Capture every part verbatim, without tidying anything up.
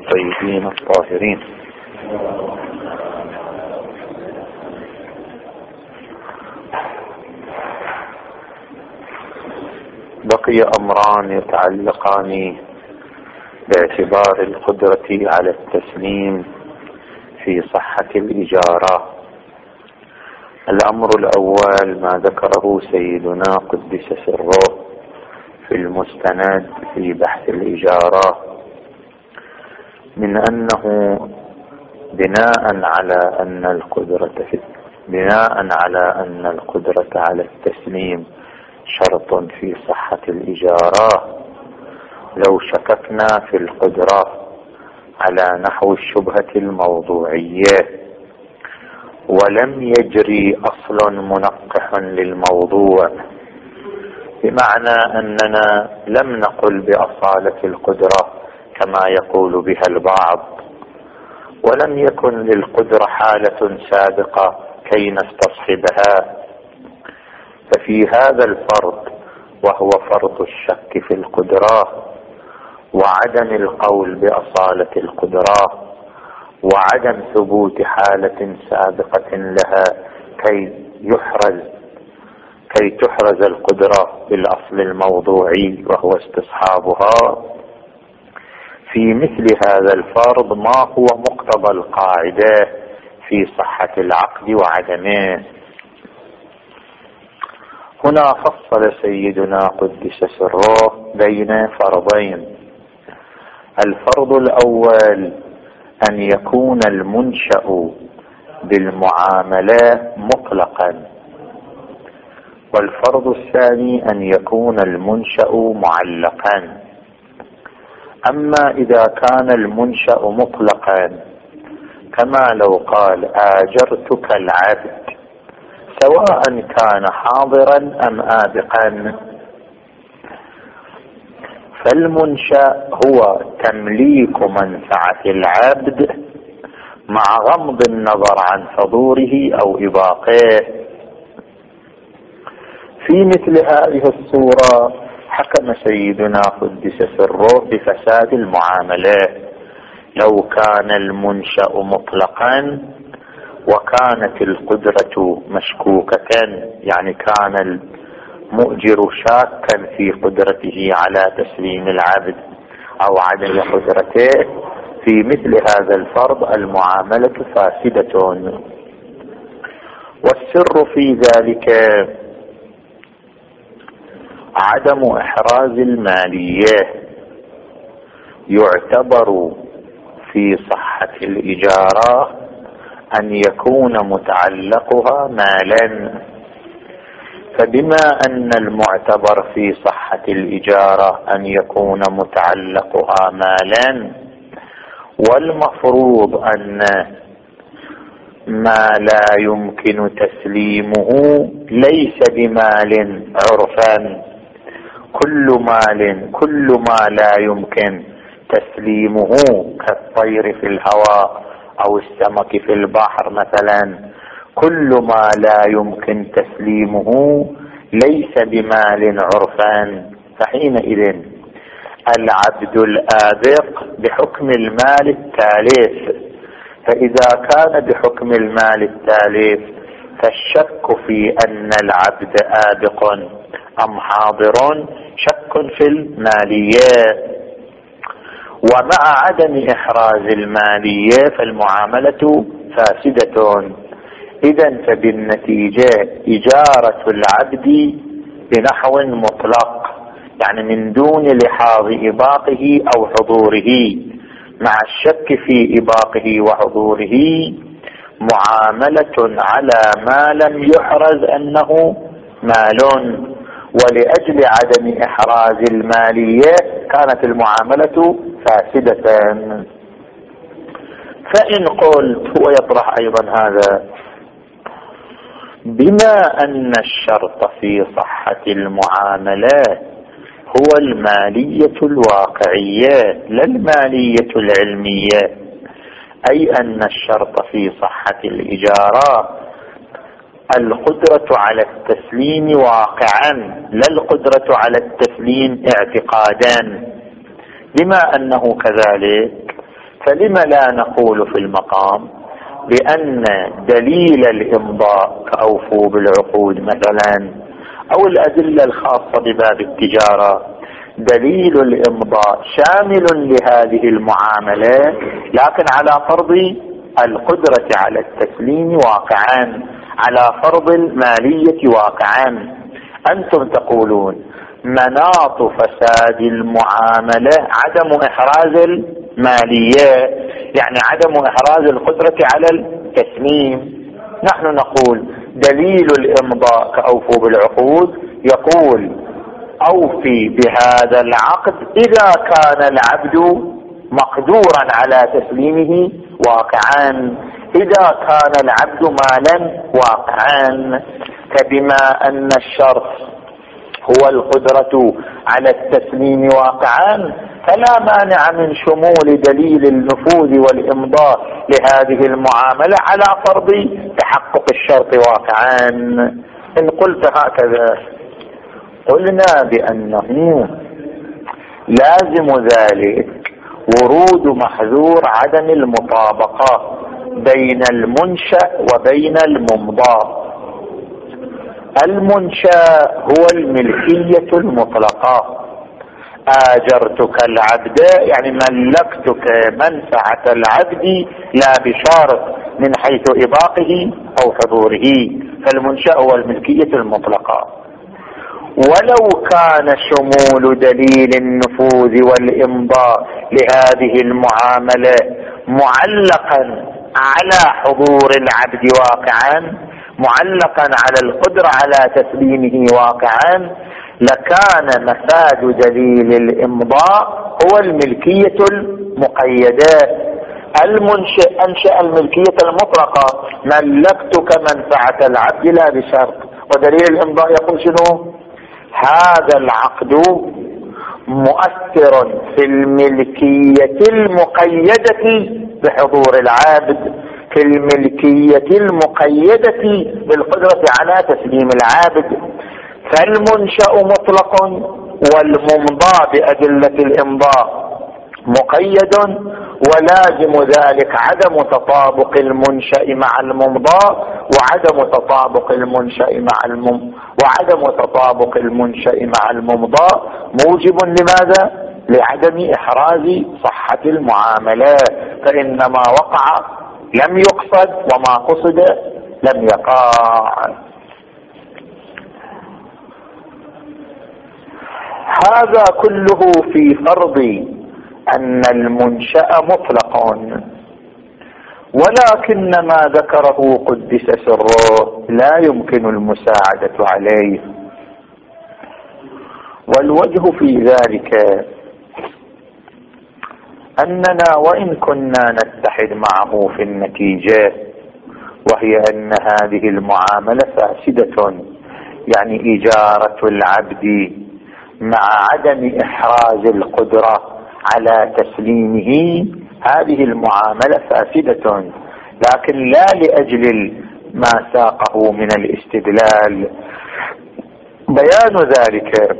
الطيبين الطاهرين. بقي أمران يتعلقان باعتبار القدرة على التسليم في صحة الإجارة. الأمر الأول ما ذكره سيدنا قدس سره في المستند في بحث الإجارة من أنه بناء على أن القدرة في بناء على أن القدرة على التسليم شرط في صحة الإجارة، لو شككنا في القدرة على نحو الشبهة الموضوعية ولم يجري أصل منقح للموضوع، بمعنى أننا لم نقل بأصالة القدرة كما يقول بها البعض، ولم يكن للقدرة حالة سابقة كي نستصحبها، ففي هذا الفرض وهو فرض الشك في القدرة وعدم القول بأصالة القدرة وعدم ثبوت حالة سابقة لها كي يحرز كي تحرز القدرة بالأصل الموضوعي وهو استصحابها، في مثل هذا الفرض ما هو مقتضى القاعدة في صحة العقد وعدمه. هنا فصل سيدنا قدس سره بين فرضين. الفرض الأول أن يكون المنشأ بالمعاملة مطلقا، والفرض الثاني أن يكون المنشأ معلقا. أما إذا كان المنشأ مطلقا كما لو قال آجرتك العبد سواء كان حاضرا أم آبقا، فالمنشأ هو تمليك منفعة العبد مع غض النظر عن حضوره أو إباقه. في مثل هذه الصورة حكم سيدنا قدس سره بفساد المعاملة. لو كان المنشأ مطلقا وكانت القدرة مشكوكة، يعني كان المؤجر شاكا في قدرته على تسليم العبد أو عدم قدرته، في مثل هذا الفرض المعاملة فاسدة. والسر في ذلك عدم إحراز المالية. يعتبر في صحة الإجارة أن يكون متعلقها مالا، فبما أن المعتبر في صحة الإجارة أن يكون متعلقها مالا، والمفروض أن ما لا يمكن تسليمه ليس بمال عرفا، كل مال كل ما لا يمكن تسليمه كالطير في الهواء أو السمك في البحر مثلا، كل ما لا يمكن تسليمه ليس بمال عرفا، فحينئذ العبد الآبق بحكم المال التالف. فإذا كان بحكم المال التالف فالشك في أن العبد آبق أم حاضر شك في المالية، ومع عدم إحراز المالية فالمعاملة فاسدة. إذن فبالنتيجة إجارة العبد بنحو مطلق، يعني من دون لحاظ إباقه أو حضوره، مع الشك في إباقه وحضوره، معاملة على ما لم يحرز أنه مال، ولأجل عدم إحراز المالية كانت المعاملة فاسدة. فإن قلت هو يطرح أيضا هذا، بما أن الشرط في صحة المعاملات هو المالية الواقعية لا المالية العلمية، أي أن الشرط في صحة الإجارة القدرة على التسليم واقعا لا القدرة على التسليم اعتقادا. بما أنه كذلك فلم لا نقول في المقام بأن دليل الإمضاء كأوفوا بالعقود مثلا أو الأدلة الخاصة بباب التجارة دليل الإمضاء شامل لهذه المعاملة، لكن على فرض القدرة على التسليم واقعا، على فرض المالية واقعا. أنتم تقولون مناط فساد المعاملة عدم إحراز المالية، يعني عدم إحراز القدرة على التسليم. نحن نقول دليل الإمضاء كأوفوا بالعقود يقول أوفي بهذا العقد إذا كان العبد مقدورا على تسليمه واقعا، إذا كان العبد مالا واقعا. فبما أن الشرط هو القدرة على التسليم واقعا فلا مانع من شمول دليل النفوذ والإمضاء لهذه المعاملة على فرض تحقق الشرط واقعا. إن قلت هكذا قلنا بأنه لازم ذلك ورود محذور عدم المطابقة بين المنشأ وبين الممضى. المنشأ هو الملكية المطلقة، آجرتك العبد يعني ملكتك منفعة العبد لا بشرط من حيث إباقه أو حضوره، فالمنشأ هو الملكية المطلقة. ولو كان شمول دليل النفوذ والإمضاء لهذه المعاملة معلقا على حضور العبد واقعا، معلقا على القدرة على تسليمه واقعا، لكان مفاد دليل الإمضاء هو الملكية المقيدة. المنشئ أنشأ الملكية المطلقة، ملكتك منفعة العبد لا بشرط، ودليل الإمضاء يقول شنو؟ هذا العقد مؤثر في الملكية المقيدة بحضور العابد، في الملكية المقيدة بالقدرة على تسليم العابد. فالمنشأ مطلق والممضى بأدلة الإمضاء مقيد، ولازم ذلك عدم تطابق المنشأ مع الممضى وعدم تطابق المنشأ مع المم وعدم تطابق المنشأ مع الممضى موجب لماذا؟ لعدم إحراز صحة المعاملة، فإنما وقع لم يقصد وما قصد لم يقع. هذا كله في فرض أن المنشأ مطلق، ولكن ما ذكره قدس سره لا يمكن المساعدة عليه. والوجه في ذلك أننا وإن كنا نتحد معه في النتيجة، وهي أن هذه المعاملة فاسدة، يعني إجارة العبد مع عدم إحراز القدرة على تسليمه، هذه المعاملة فاسدة، لكن لا لأجل ما ساقه من الاستدلال. بيان ذلك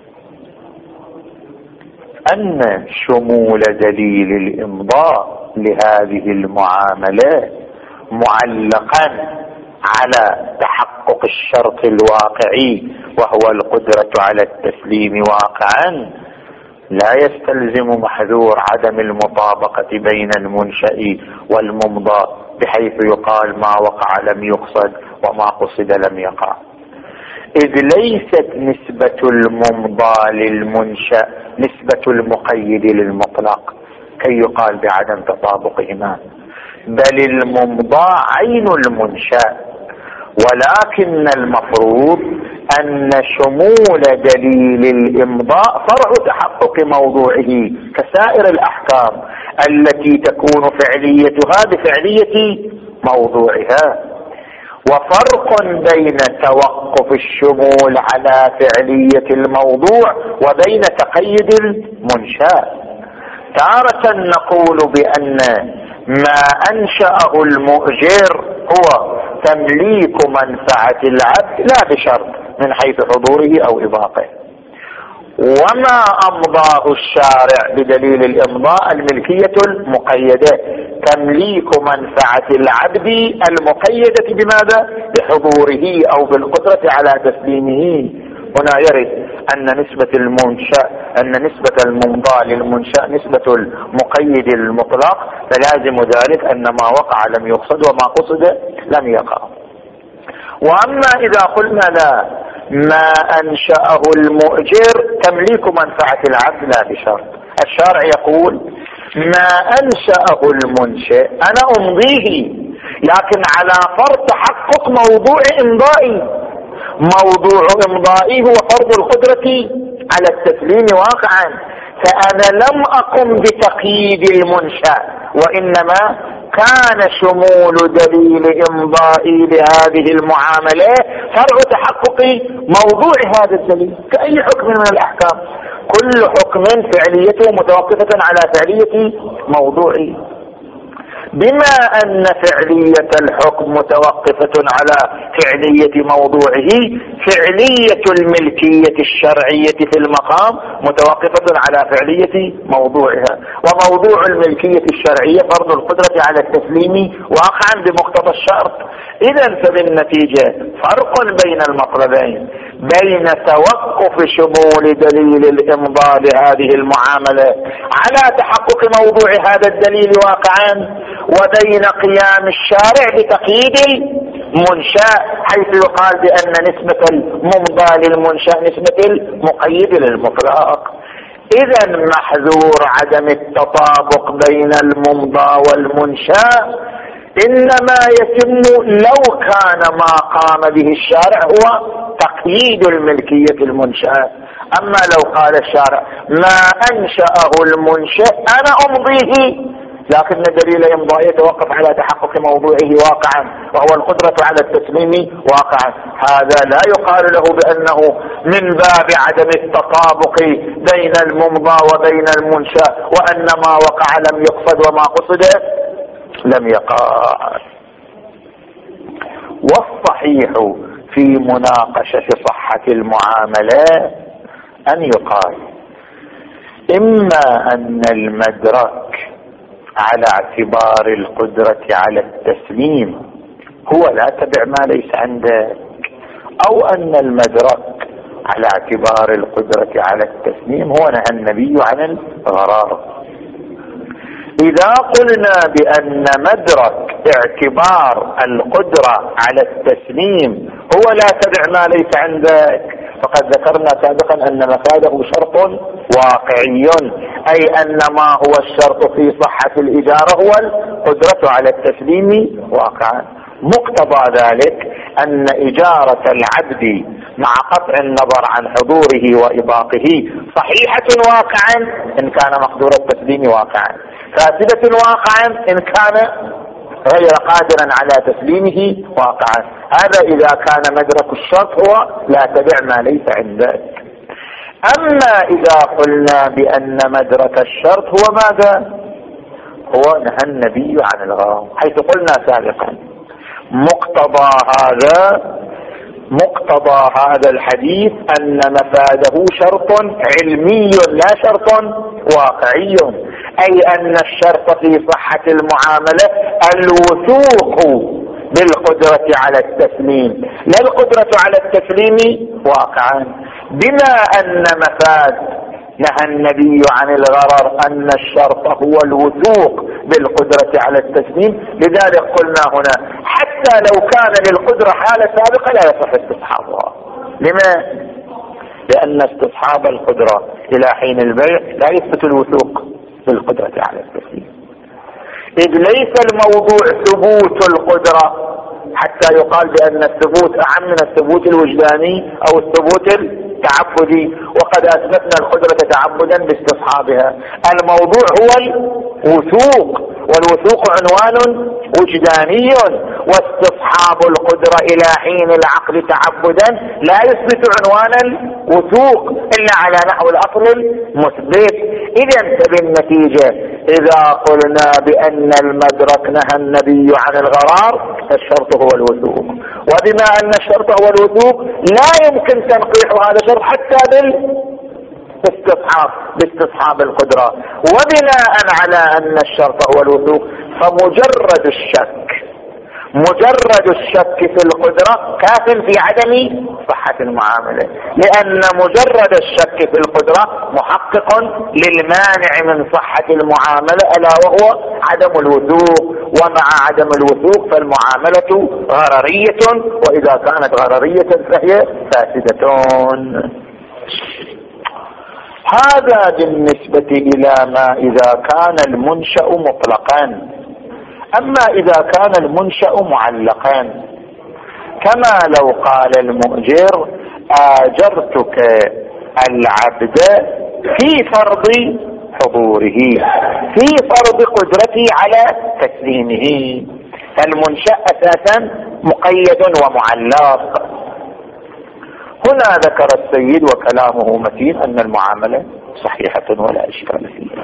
أن شمول دليل الإمضاء لهذه المعاملة معلقا على تحقق الشرط الواقعي وهو القدرة على التسليم واقعا لا يستلزم محذور عدم المطابقة بين المنشأ والممضى، بحيث يقال ما وقع لم يقصد وما قصد لم يقع، إذ ليست نسبة الممضى للمنشأ نسبة المقيد للمطلق كي يقال بعدم تطابقهما، بل الممضى عين المنشأ. ولكن المفروض أن شمول دليل الإمضاء فرع تحقق موضوعه كسائر الأحكام التي تكون فعليتها بفعلية موضوعها. وفرق بين توقف الشمول على فعلية الموضوع وبين تقييد المنشأ. تارة نقول بأن ما أنشأه المؤجر هو تمليك منفعة العبد لا بشرط من حيث حضوره أو إباقه، وما أمضاه الشارع بدليل الإمضاء الملكية المقيدة، تمليك منفعة العبد المقيدة بماذا؟ بحضوره أو بالقدرة على تسليمه. هنا يرد أن نسبة المنشأ أن نسبة الممضى للمنشأ نسبة المقيد المطلق، فلازم ذلك أن ما وقع لم يقصد وما قصد لم يقع. وأما إذا قلنا لا، ما أنشأه المؤجر تمليك منفعة العبد لا بشرط. الشارع يقول ما أنشأه المنشئ أنا أمضيه، لكن على فرض تحقق موضوع إمضائي. موضوع إمضائي هو فرض القدرة على التسليم واقعا، فأنا لم أقم بتقييد المنشأ، وإنما كان شمول دليل إمضائي لهذه المعاملة فرع تحقق موضوع هذا الدليل كأي حكم من الأحكام. كل حكم فعليته متوقفة على فعلية موضوعه. بما أن فعلية الحكم متوقفة على فعلية موضوعه، فعلية الملكية الشرعية في المقام متوقفة على فعلية موضوعها. وموضوع الملكية الشرعية فرض القدرة على التسليم واقعا بمقتضى الشرط. إذن فبالنتيجة فرق بين المطلبين، بين توقف شمول دليل الإمضاء لهذه المعاملة على تحقق موضوع هذا الدليل واقعا، وبين قيام الشارع بتقييد المنشأ، حيث يقال بأن نسبة الممضى للمنشأ نسبة المقيد للمطلق. إذن محذور عدم التطابق بين الممضى والمنشأ إنما يتم لو كان ما قام به الشارع هو تقييد الملكية المنشأة. أما لو قال الشارع ما أنشأه المنشأ أنا أمضيه، لكن دليل إمضاء يتوقف على تحقق موضوعه واقعا وهو القدرة على التسليم واقعا، هذا لا يقال له بأنه من باب عدم التطابق بين الممضى وبين المنشأ، وأن ما وقع لم يقصد وما قصد لم يقع. والصحيح في مناقشة صحة المعاملات أن يقال إما أن المدرك على اعتبار القدرة على التسليم هو لا تبع ما ليس عندك، أو أن المدرك على اعتبار القدرة على التسليم هو نهى النبي عن الغرار. إذا قلنا بأن مدرك اعتبار القدرة على التسليم هو لا تبع ما ليس عندك، فقد ذكرنا سابقا أن مفاده شرط واقعي، أي أن ما هو الشرط في صحة الإجارة هو القدرة على التسليم واقعا. مقتضى ذلك أن إجارة العبد مع قطع النظر عن حضوره وإباقه صحيحة واقعا إن كان مقدور التسليم واقعا، فاسدة واقعا إن كان غير قادرا على تسليمه واقعا. هذا إذا كان مدرك الشرط هو لا تبع ما ليس عندك. أما إذا قلنا بأن مدرك الشرط هو ماذا؟ هو نهى النبي عن الغرام، حيث قلنا سابقا مقتضى هذا مقتضى هذا الحديث أن مفاده شرط علمي لا شرط واقعي، أي أن الشرط في صحة المعاملة الوثوق بالقدرة على التسليم لا القدرة على التسليم واقعا. بما أن مفاد نهى النبي عن الغرر أن الشرط هو الوثوق بالقدرة على التسليم، لذلك قلنا هنا حتى لو كان للقدرة حالة سابقة لا يصح استصحابها. لما؟ لأن استصحاب القدرة إلى حين البيع لا يثبت الوثوق بالقدرة على التسليم، إذ ليس الموضوع ثبوت القدرة حتى يقال بأن الثبوت أعم من الثبوت الوجداني أو الثبوت التعبدي، وقد أثبتنا القدرة تعبدا باستصحابها. الموضوع هو الوثوق، والوثوق عنوان وجداني، واستصحاب القدرة إلى حين العقل تعبدا لا يثبت عنوان الوثوق إلا على نحو الأصل المثبت. إذن بالنتيجة إذا قلنا بأن المدرك نهى النبي عن الغرار الشرط هو الوثوق، وبما أن الشرط هو الوثوق لا يمكن تنقيح هذا الشرط حتى باستصحاب باستصحاب القدرة. وبناء على أن الشرط هو الوثوق فمجرد الشك مجرد الشك في القدرة كاف في عدم صحة المعاملة، لأن مجرد الشك في القدرة محقق للمانع من صحة المعاملة ألا وهو عدم الوثوق. ومع عدم الوثوق فالمعاملة غررية، وإذا كانت غررية فهي فاسدة. هذا بالنسبة إلى ما إذا كان المنشأ مطلقا. أما إذا كان المنشأ معلقا كما لو قال المؤجر آجرتك العبد في فرض حضوره، في فرض قدرتي على تسليمه، فالمنشأ أساسا مقيد ومعلق. هنا ذكر السيد وكلامه متين أن المعاملة صحيحة ولا إشكال فيها،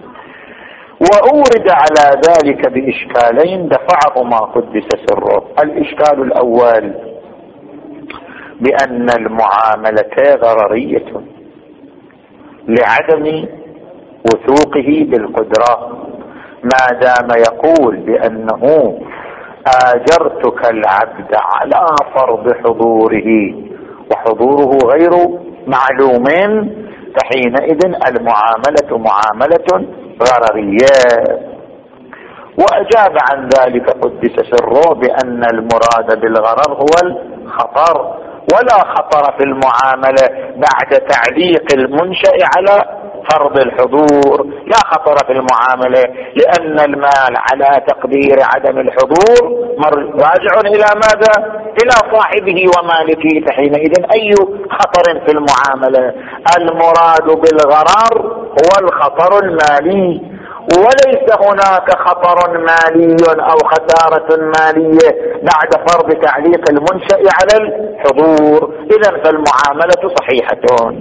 وأورد على ذلك بإشكالين دفعهما قدس سره. الإشكال الأول بأن المعاملة غررية لعدم وثوقه بالقدرة، ما دام يقول بأنه آجرتك العبد على فرض حضوره وحضوره غير معلوم، فحينئذ المعاملة معاملة غررية. وأجاب عن ذلك قدس سره بأن المراد بالغرر هو الخطر، ولا خطر في المعاملة بعد تعليق المنشأ على فرض الحضور، لا خطر في المعاملة، لأن المال على تقدير عدم الحضور راجع إلى ماذا؟ إلى صاحبه ومالكه، فحينئذ أي خطر في المعاملة؟ المراد بالغرر هو الخطر المالي، وليس هناك خطر مالي أو خسارة مالية بعد فرض تعليق المنشأ على الحضور، إذن فالمعاملة صحيحة.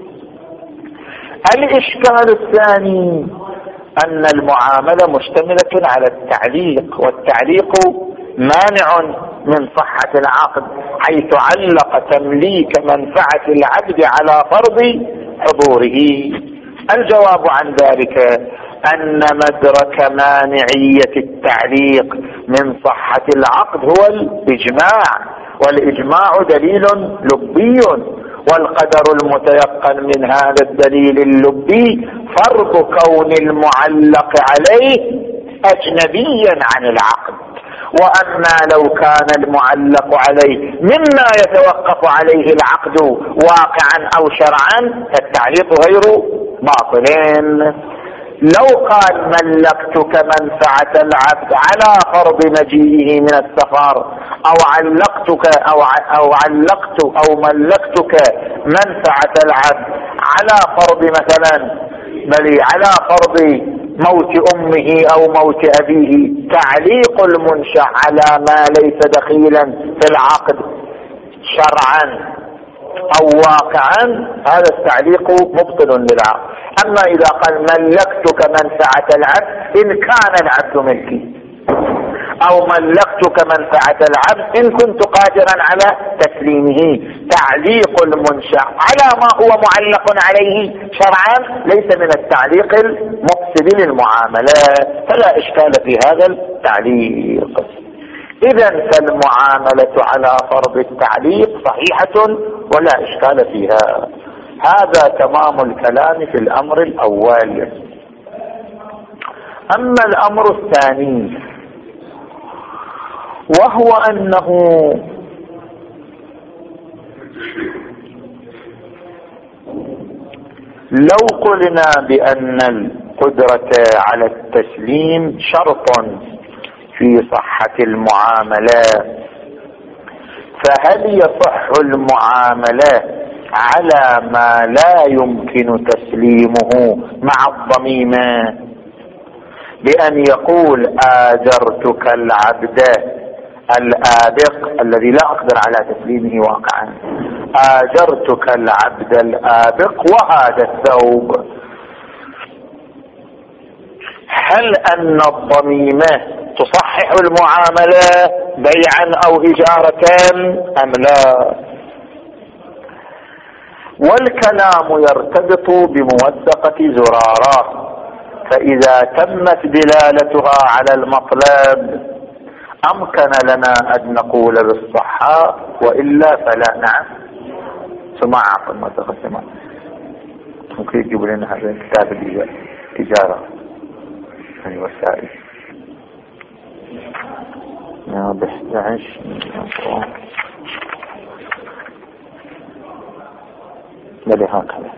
الإشكال الثاني أن المعاملة مشتملة على التعليق، والتعليق مانع من صحة العقد، حيث علق تمليك منفعة العبد على فرض حضوره. الجواب عن ذلك أن مدرك مانعية التعليق من صحة العقد هو الإجماع، والإجماع دليل لبي، والقدر المتيقن من هذا الدليل اللبي فرض كون المعلق عليه أجنبيا عن العقد. وأما لو كان المعلق عليه مما يتوقف عليه العقد واقعا أو شرعا فالتعليق غير باطل. لو قال ملكتك منفعة العبد على فرض مجيئه من السفر، أو علقتك أو أو علقت أو ملكتك منفعة العبد على فرض مثلا بل على فرض موت أمه أو موت أبيه، تعليق المنشأ على ما ليس دخيلا في العقد شرعا أو واقعا هذا التعليق مبطل للعقد. أما إذا قال ملكتك منفعة العبد إن كان العبد ملكي، أو ملكتك منفعة العبد إن كنت قادرا على تسليمه، تعليق المنشأ على ما هو معلق عليه شرعا ليس من التعليق المفسد للمعاملة، فلا إشكال في هذا التعليق. إذن فالمعاملة على فرض التعليق صحيحة ولا إشكال فيها. هذا تمام الكلام في الأمر الأول. أما الأمر الثاني وهو أنه لو قلنا بأن القدرة على التسليم شرط في صحة المعاملة، فهل يصح المعاملة على ما لا يمكن تسليمه مع الضميمة بأن يقول آجرتك العبد الآبق الذي لا أقدر على تسليمه واقعا، آجرتك العبد الآبق وهذا الثوب، هل أن الضميمة تصحح المعاملة بيعا أو إجارة أم لا؟ والكلام يرتبط بموثقة زرارة، فإذا تمت دلالتها على المطلب أمكن لنا أن نقول بالصحة، وإلا فلا. نعم سماع عقل ما تقسم. ممكن يجيب لنا هذا الكتاب التجارة في وسائل بحث بل هكذا.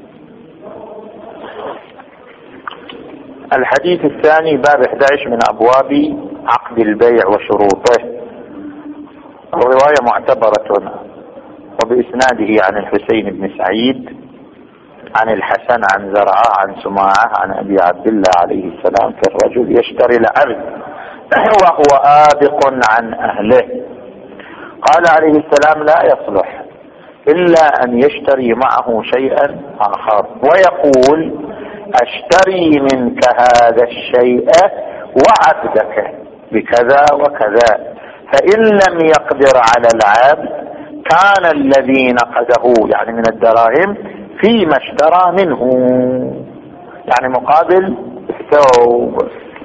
الحديث الثاني باب أحد عشر من أبواب عقد البيع وشروطه. الرواية معتبرة وبإسناده عن الحسين بن سعيد عن الحسن عن زرعة عن سماعة عن أبي عبد الله عليه السلام في الرجل يشتري العبد وهو آبق عن أهله. قال عليه السلام لا يصلح إلا أن يشتري معه شيئا آخر، ويقول أشتري منك هذا الشيء وعبدك بكذا وكذا، فإن لم يقدر على العبد كان الذي نقده يعني من الدراهم فيما اشترى منه، يعني مقابل الثوب.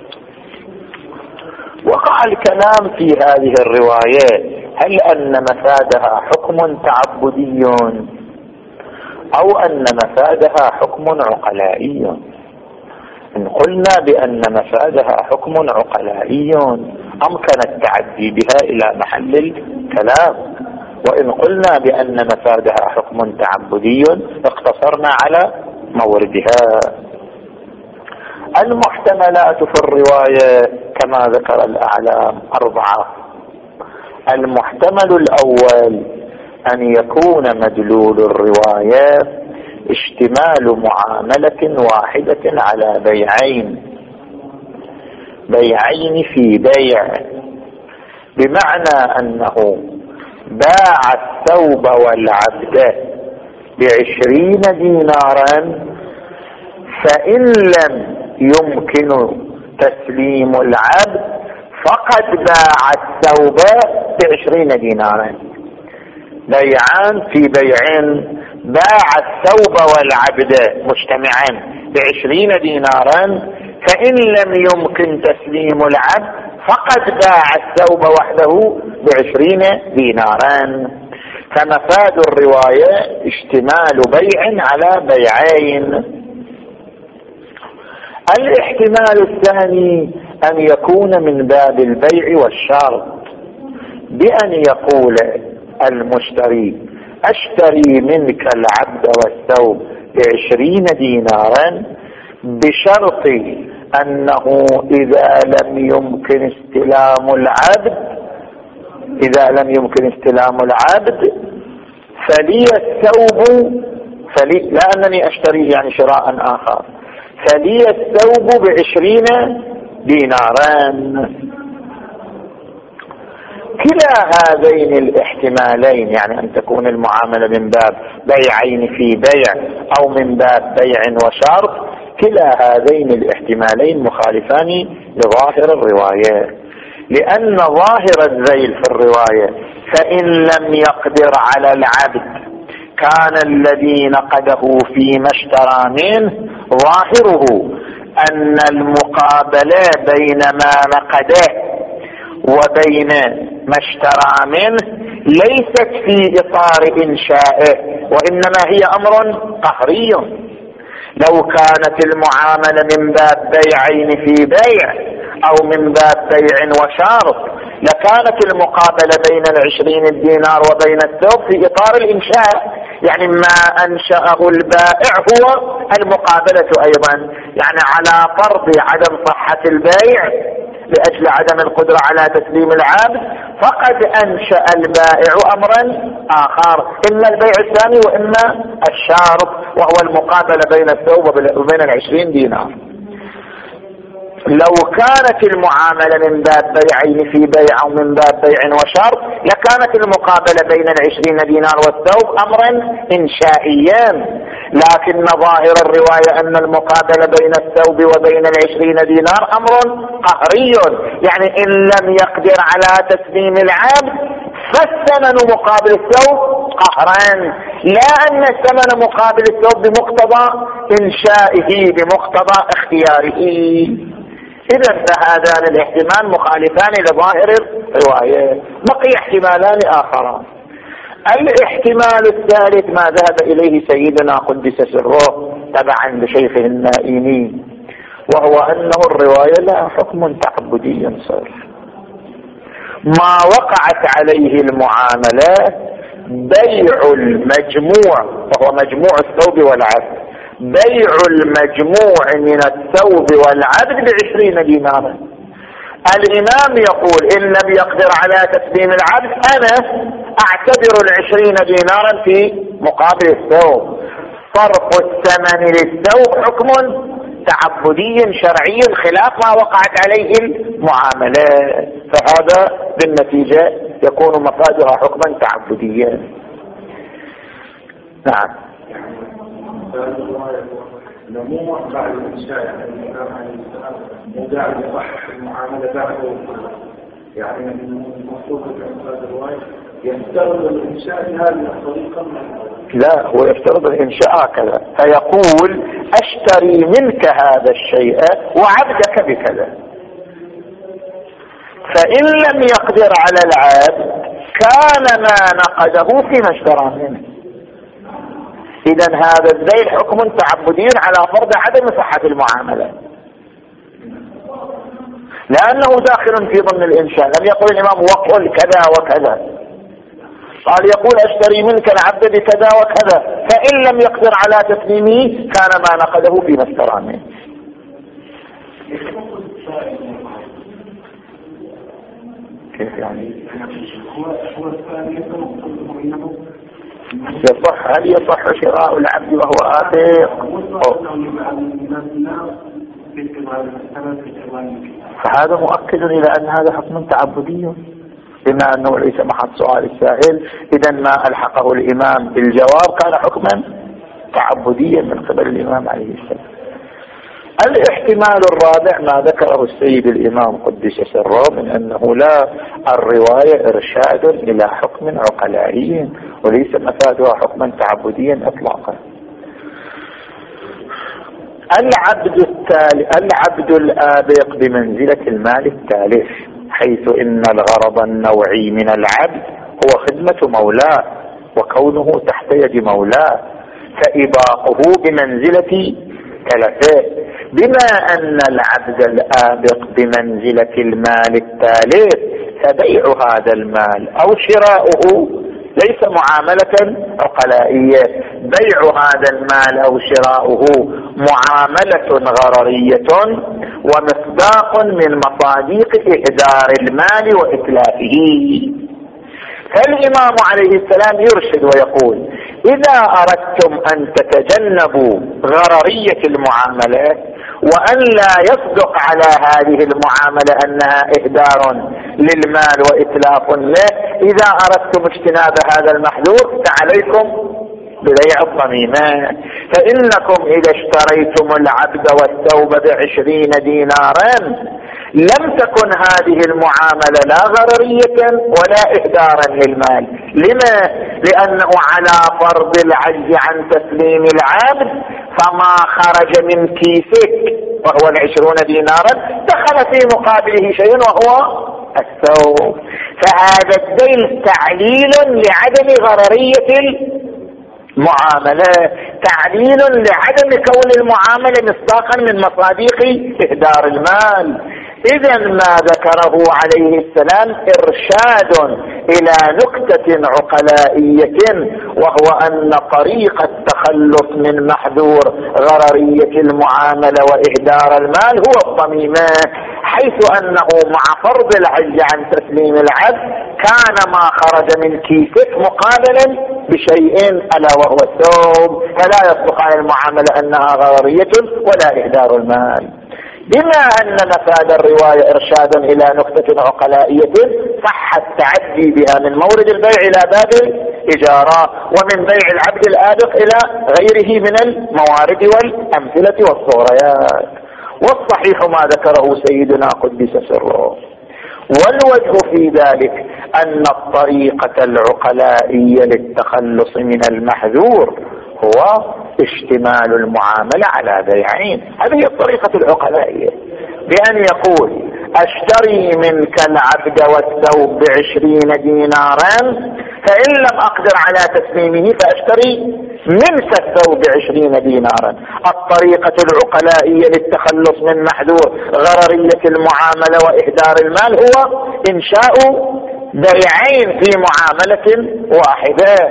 وقع الكلام في هذه الرواية هل أن مفادها حكم تعبدي أو أن مفادها حكم عقلائي. إن قلنا بأن مفادها حكم عقلائي أمكن التعدي بها إلى محل الكلام، وإن قلنا بأن مفادها حكم تعبدي اقتصرنا على موردها. المحتملات في الرواية كما ذكر الأعلام أربعة. المحتمل الأول أن يكون مدلول الرواية اشتمال معاملة واحدة على بيعين بيعين في بيع، بمعنى أنه باع الثوب والعبد بعشرين دينارا، فإن لم يمكن تسليم العبد فقد باع الثوب بعشرين دينارا. بيعان في بيعين، باع الثوب والعبد مجتمعان بعشرين دينارا، فإن لم يمكن تسليم العبد فقد باع الثوب وحده بعشرين دينارا. فمفاد الرواية اشتمال بيع على بيعين. الاحتمال الثاني أن يكون من باب البيع والشرط، بأن يقول المشتري أشتري منك العبد والثوب بعشرين دينارا بشرط أنه إذا لم يمكن استلام العبد إذا لم يمكن استلام العبد فلي الثوب فلي لا أنني أشتري يعني شراء آخر، فلي الثوب بعشرين دينارا. كلا هذين الاحتمالين، يعني أن تكون المعاملة من باب بيعين في بيع أو من باب بيع وشرط، كلا هذين الاحتمالين مخالفان لظاهر الرواية، لأن ظاهر الذيل في الرواية فإن لم يقدر على العبد كان الذي نقده فيما اشترى منه، ظاهره أن المقابلة بين ما نقده وبين ما اشترى منه ليست في إطار إنشائه، وإنما هي أمر قهري. لو كانت المعاملة من باب بيعين في بيع أو من باب بيع وشرط لكانت المقابلة بين العشرين الدينار وبين الثوب في إطار الإنشاء، يعني ما أنشأه البائع هو المقابلة أيضا، يعني على فرض عدم صحة البيع لأجل عدم القدرة على تسليم العبد فقد أنشأ البائع أمرا آخر، إما البيع الثاني وإما الشرط، وهو المقابلة بين الثوب وبين العشرين دينار. لو كانت المعاملة من باب بيعين في بيع أو من باب بيع وشرط لكانت المقابلة بين العشرين دينار والثوب أمرا إنشائيا، لكن ظاهر الرواية أن المقابلة بين الثوب وبين العشرين دينار أمر قهري، يعني إن لم يقدر على تسليم العبد فالثمن مقابل الثوب قهرا، لا أن الثمن مقابل الثوب بمقتضى إنشائه بمقتضى اختياره. إذا فهذان الاحتمال مخالفان لظاهر الرواية. بقي احتمالان آخران. الاحتمال الثالث ما ذهب إليه سيدنا قدس سره تبعا لشيخه النائمي، وهو أنه الرواية لا حكم تعبدي صرف، ما وقعت عليه المعاملات بيع المجموع، وهو مجموع الثوب والعبد، بيع المجموع من الثوب والعبد بعشرين دينارا. الإمام يقول إن لم يقدر على تسليم العبد أنا أعتبر العشرين دينارا في مقابل الثوب. صرف الثمن للثوب حكم تعبدي شرعي خلاف ما وقعت عليه المعاملات، فهذا بالنتيجة يكون مفادها حكما تعبديا. نعم. نمو بعد الإنشاء يعني الإمام عليه السلام مدعي يصحح المعاملة بعده، يعني المفروض في هذا الرواية يفترض الإنشاء بهذه الطريقة. لا، هو يفترض الإنشاء هكذا، فيقول أشتري منك هذا الشيء وعبدك بكذا، فإن لم يقدر على العبد كان ما نقده فيما اشترى منه. إذن هذا البيع حكم تعبدي على فرض عدم صحة المعاملة، لأنه داخل في ضمن الإنشاء. لم يقل الإمام وقل كذا وكذا، قال يقول أشتري منك العبد بكذا وكذا، فإن لم يقدر على تسليمه كان ما نقده فيما اشترى منه. كيف يعني؟ يصح هل يصح شراء العبد وهو آثق؟ فهذا مؤكد إلى أن هذا حكم تعبدي، بما أنه ليس محط سؤال السائل. إذا ما ألحقه الإمام بالجواب كان حكما تعبديا من قبل الإمام عليه السلام. الاحتمال الرابع ما ذكره السيد الإمام قدس سره من أنه لا الرواية إرشاد إلى حكم عقلائي وليس مفادها حكما تعبديا إطلاقا. العبد التالي العبد الآبق بمنزلة المال التالف، حيث إن الغرض النوعي من العبد هو خدمة مولاه وكونه تحت يد مولاه، فإباقه بمنزلة تلفه، بما أن العبد الآبق بمنزلة المال التالف فبيع هذا المال أو شراؤه ليس معاملة عقلائية، بيع هذا المال أو شراؤه معاملة غررية ومصداق من مصاديق إهدار المال وإتلافه. فالإمام عليه السلام يرشد ويقول إذا أردتم أن تتجنبوا غررية المعاملات وأن لا يصدق على هذه المعاملة أنها إهدار للمال وإتلاف له، إذا أردتم اجتناب هذا المحذور فعليكم ببيع الضميمات، فإنكم إذا اشتريتم العبد والثوب بعشرين دينارا لم تكن هذه المعاملة لا غررية ولا إهدارا للمال. لما؟ لأنه على فرض العجز عن تسليم العبد فما خرج من كيسك وهو العشرون دينارا دخل في مقابله شيء وهو الثوب، فهذا الدين تعليل لعدم غررية المعاملة، تعليل لعدم كون المعاملة مصداقا من مصاديق إهدار المال. إذا ما ذكره عليه السلام إرشاد إلى نكتة عقلائية، وهو أن طريق التخلص من محذور غررية المعاملة وإهدار المال هو الضميمة، حيث أنه مع فرض العجز عن تسليم العبد كان ما خرج من كيسك مقابلا بشيء ألا وهو الثوب، فلا يصدق على المعاملة أنها غررية ولا إهدار المال. بما أن مفاد الرواية إرشاد إلى نكتة عقلائية صح التعدي بها من مورد البيع إلى باب الإجارة، ومن بيع العبد الآبق إلى غيره من الموارد والأمثلة والصوريات. والصحيح ما ذكره سيدنا قدس سره، والوجه في ذلك أن الطريقة العقلائية للتخلص من المحذور هو اشتمال المعاملة على بيعين. هذه الطريقة العقلائية، بأن يقول أشتري منك العبد والثوب بعشرين دينارا، فإن لم أقدر على تسليمه فأشتري منك الثوب بعشرين دينارا. الطريقة العقلائية للتخلص من محذور غررية المعاملة وإهدار المال هو إنشاء بيعين في معاملة واحدة.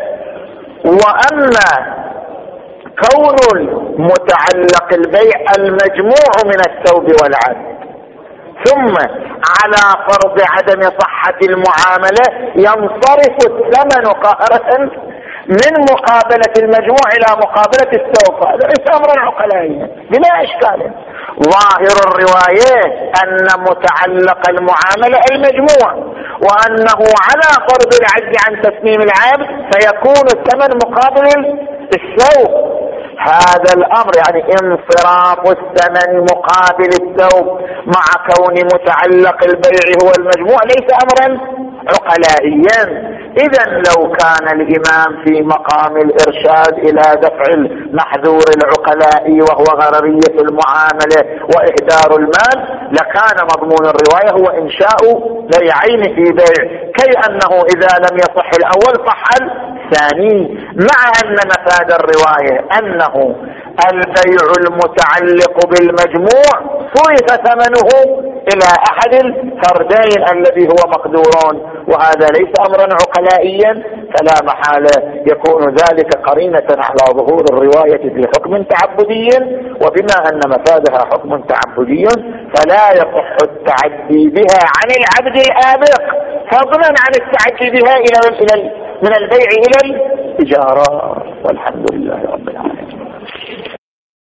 وأما كون المتعلق البيع المجموع من الثوب والعبد ثم على فرض عدم صحة المعاملة ينصرف الثمن قهرا من مقابلة المجموع إلى مقابلة الثوب، هذا ليس أمرا عقلائيا بلا إشكال. ظاهر الرواية أن متعلق المعاملة المجموع، وأنه على فرض العجز عن تسليم العبد فيكون الثمن مقابل الثوب. هذا الأمر يعني انصراف الثمن مقابل الثوب مع كون متعلق البيع هو المجموع ليس أمرا عقلائيا. إذن لو كان الإمام في مقام الإرشاد إلى دفع المحذور العقلائي وهو غررية المعاملة وإهدار المال لكان مضمون الرواية هو إنشاء بيعين في بيع، كي أنه إذا لم يصح الأول صح الثاني، مع أن مفاد الرواية أنه البيع المتعلق بالمجموع صرف ثمنه إلى أحد الفردين الذي هو مقدورون، وهذا ليس أمرا عقلائيا، فلا محالة يكون ذلك قرينة على ظهور الرواية في حكم تعبدي، وبما أن مفادها حكم تعبدي فلا يصح التعدي بها عن العبد الآبق، فضلا عن التعدي بها إلى من البيع إلى الإجارة. والحمد لله رب